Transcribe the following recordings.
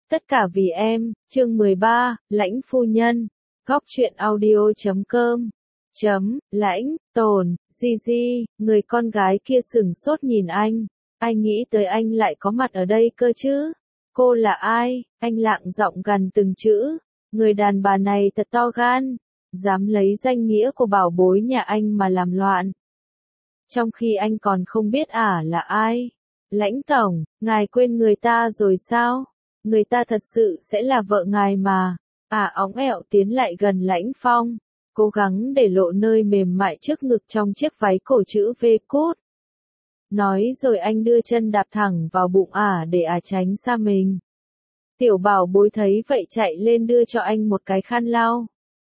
Tất cả vì em, chương 13, Lãnh phu nhân. Góc truyện audio.com. Lãnh, Tồn, Di, người con gái kia sửng sốt nhìn anh. Ai nghĩ tới anh lại có mặt ở đây cơ chứ? Cô là ai? Anh lạng giọng gằn từng chữ. Người đàn bà này thật to gan, dám lấy danh nghĩa của bảo bối nhà anh mà làm loạn. Trong khi anh còn không biết là ai. Lãnh tổng, ngài quên người ta rồi sao? Người ta thật sự sẽ là vợ ngài mà. Óng ẹo tiến lại gần Lãnh Phong, cố gắng để lộ nơi mềm mại trước ngực trong chiếc váy cổ chữ V cút. Nói rồi anh đưa chân đạp thẳng vào bụng để tránh xa mình. Tiểu bảo bối thấy vậy chạy lên đưa cho anh một cái khăn lau.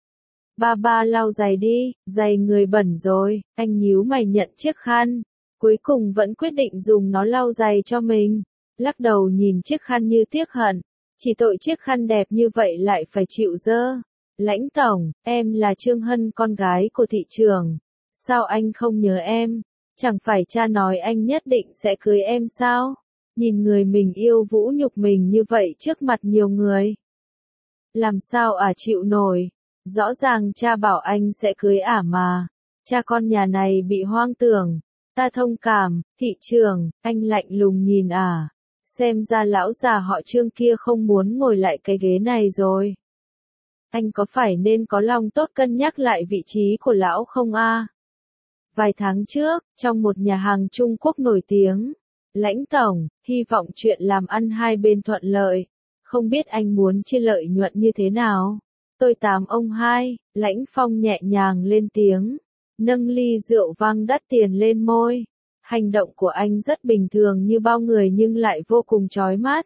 Ba lau giày đi, giày người bẩn rồi. Anh nhíu mày nhận chiếc khăn, cuối cùng vẫn quyết định dùng nó lau giày cho mình. Lắc đầu nhìn chiếc khăn như tiếc hận, chỉ tội chiếc khăn đẹp như vậy lại phải chịu dơ. Lãnh tổng, em là Trương Hân, con gái của thị trưởng. Sao anh không nhớ em? Chẳng phải cha nói anh nhất định sẽ cưới em sao? Nhìn người mình yêu vũ nhục mình như vậy trước mặt nhiều người. Làm sao chịu nổi? Rõ ràng cha bảo anh sẽ cưới mà. Cha con nhà này bị hoang tưởng. Ta thông cảm, thị trưởng. Anh lạnh lùng nhìn Xem ra lão già họ Trương kia không muốn ngồi lại cái ghế này rồi. Anh có phải nên có lòng tốt cân nhắc lại vị trí của lão không Vài tháng trước, trong một nhà hàng Trung Quốc nổi tiếng, Lãnh tổng, hy vọng chuyện làm ăn hai bên thuận lợi. Không biết anh muốn chia lợi nhuận như thế nào? Tôi tám ông hai, Lãnh Phong nhẹ nhàng lên tiếng, nâng ly rượu vang đắt tiền lên môi. Hành động của anh rất bình thường như bao người nhưng lại vô cùng chói mắt.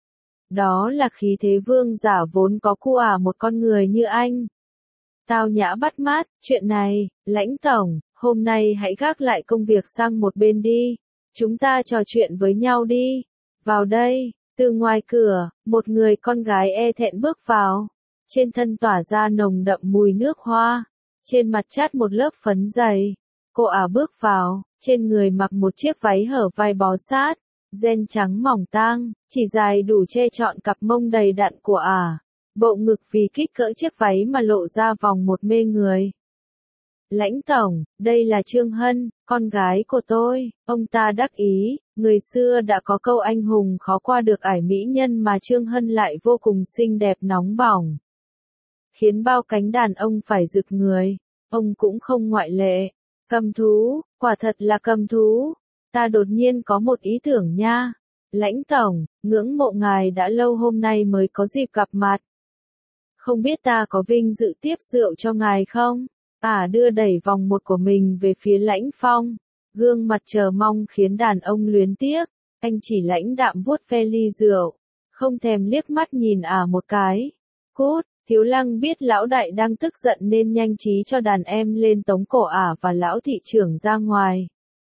Đó là khí thế vương giả vốn có một con người như anh. Tao nhã bắt mát, chuyện này, Lãnh tổng, hôm nay hãy gác lại công việc sang một bên đi. Chúng ta trò chuyện với nhau đi. Vào đây, từ ngoài cửa, một người con gái e thẹn bước vào. Trên thân tỏa ra nồng đậm mùi nước hoa. Trên mặt chát một lớp phấn dày. Cô bước vào, trên người mặc một chiếc váy hở vai bó sát, ren trắng mỏng tang, chỉ dài đủ che trọn cặp mông đầy đặn của bộ ngực vì kích cỡ chiếc váy mà lộ ra vòng một mê người. Lãnh tổng, đây là Trương Hân, con gái của tôi. Ông ta đắc ý, người xưa đã có câu anh hùng khó qua được ải mỹ nhân mà Trương Hân lại vô cùng xinh đẹp nóng bỏng. Khiến bao cánh đàn ông phải rực người, ông cũng không ngoại lệ. Cầm thú, quả thật là cầm thú. Ta đột nhiên có một ý tưởng nha. Lãnh tổng, ngưỡng mộ ngài đã lâu hôm nay mới có dịp gặp mặt. Không biết ta có vinh dự tiếp rượu cho ngài không? Đưa đẩy vòng một của mình về phía Lãnh Phong. Gương mặt chờ mong khiến đàn ông luyến tiếc. Anh chỉ lãnh đạm vuốt ve ly rượu. Không thèm liếc mắt nhìn một cái. Cút. Thiếu Lăng biết lão đại đang tức giận nên nhanh trí cho đàn em lên tống cổ và lão thị trưởng ra ngoài.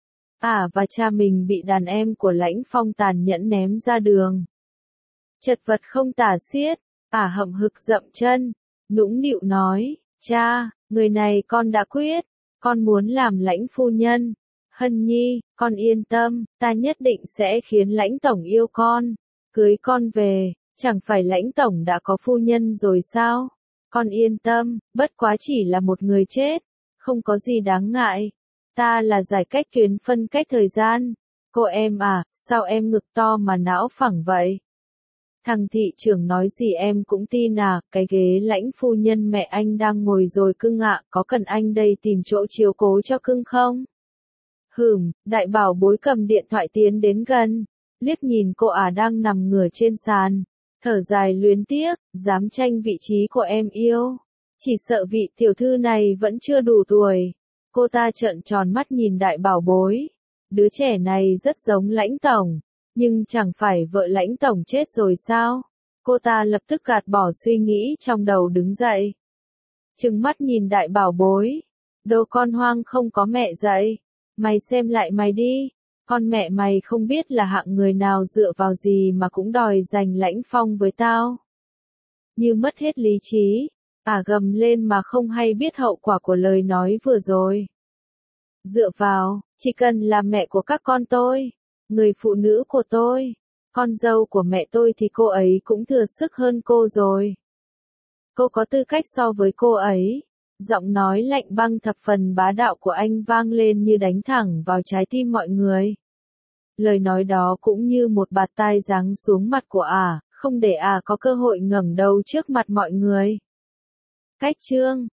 Và cha mình bị đàn em của Lãnh Phong tàn nhẫn ném ra đường. Chật vật không tả xiết, hậm hực dậm chân, nũng nịu nói, cha, người này con đã quyết, con muốn làm Lãnh phu nhân. Hân nhi, con yên tâm, ta nhất định sẽ khiến Lãnh tổng yêu con, cưới con về. Chẳng phải Lãnh tổng đã có phu nhân rồi sao? Con yên tâm, bất quá chỉ là một người chết, không có gì đáng ngại. Ta là giải cách tuyến phân cách thời gian. Cô em sao em ngực to mà não phẳng vậy? Thằng thị trưởng nói gì em cũng tin cái ghế Lãnh phu nhân mẹ anh đang ngồi rồi cưng có cần anh đây tìm chỗ chiếu cố cho cưng không? Đại bảo bối cầm điện thoại tiến đến gần, liếc nhìn cô đang nằm ngửa trên sàn. Thở dài luyến tiếc, dám tranh vị trí của em yêu. Chỉ sợ vị tiểu thư này vẫn chưa đủ tuổi. Cô ta trợn tròn mắt nhìn đại bảo bối. Đứa trẻ này rất giống Lãnh tổng. Nhưng chẳng phải vợ Lãnh tổng chết rồi sao? Cô ta lập tức gạt bỏ suy nghĩ trong đầu đứng dậy. Trừng mắt nhìn đại bảo bối. Đồ con hoang không có mẹ dạy. Mày xem lại mày đi. Con mẹ mày không biết là hạng người nào dựa vào gì mà cũng đòi giành Lãnh Phong với tao. Như mất hết lý trí, gầm lên mà không hay biết hậu quả của lời nói vừa rồi. Dựa vào, chỉ cần là mẹ của các con tôi, người phụ nữ của tôi, Con dâu của mẹ tôi thì cô ấy cũng thừa sức hơn cô rồi. Cô có tư cách so với cô ấy. Giọng nói lạnh băng thập phần bá đạo của anh vang lên như đánh thẳng vào trái tim mọi người. Lời nói đó cũng như một bạt tai giáng xuống mặt của ả, không để ả có cơ hội ngẩng đầu trước mặt mọi người. Cách chương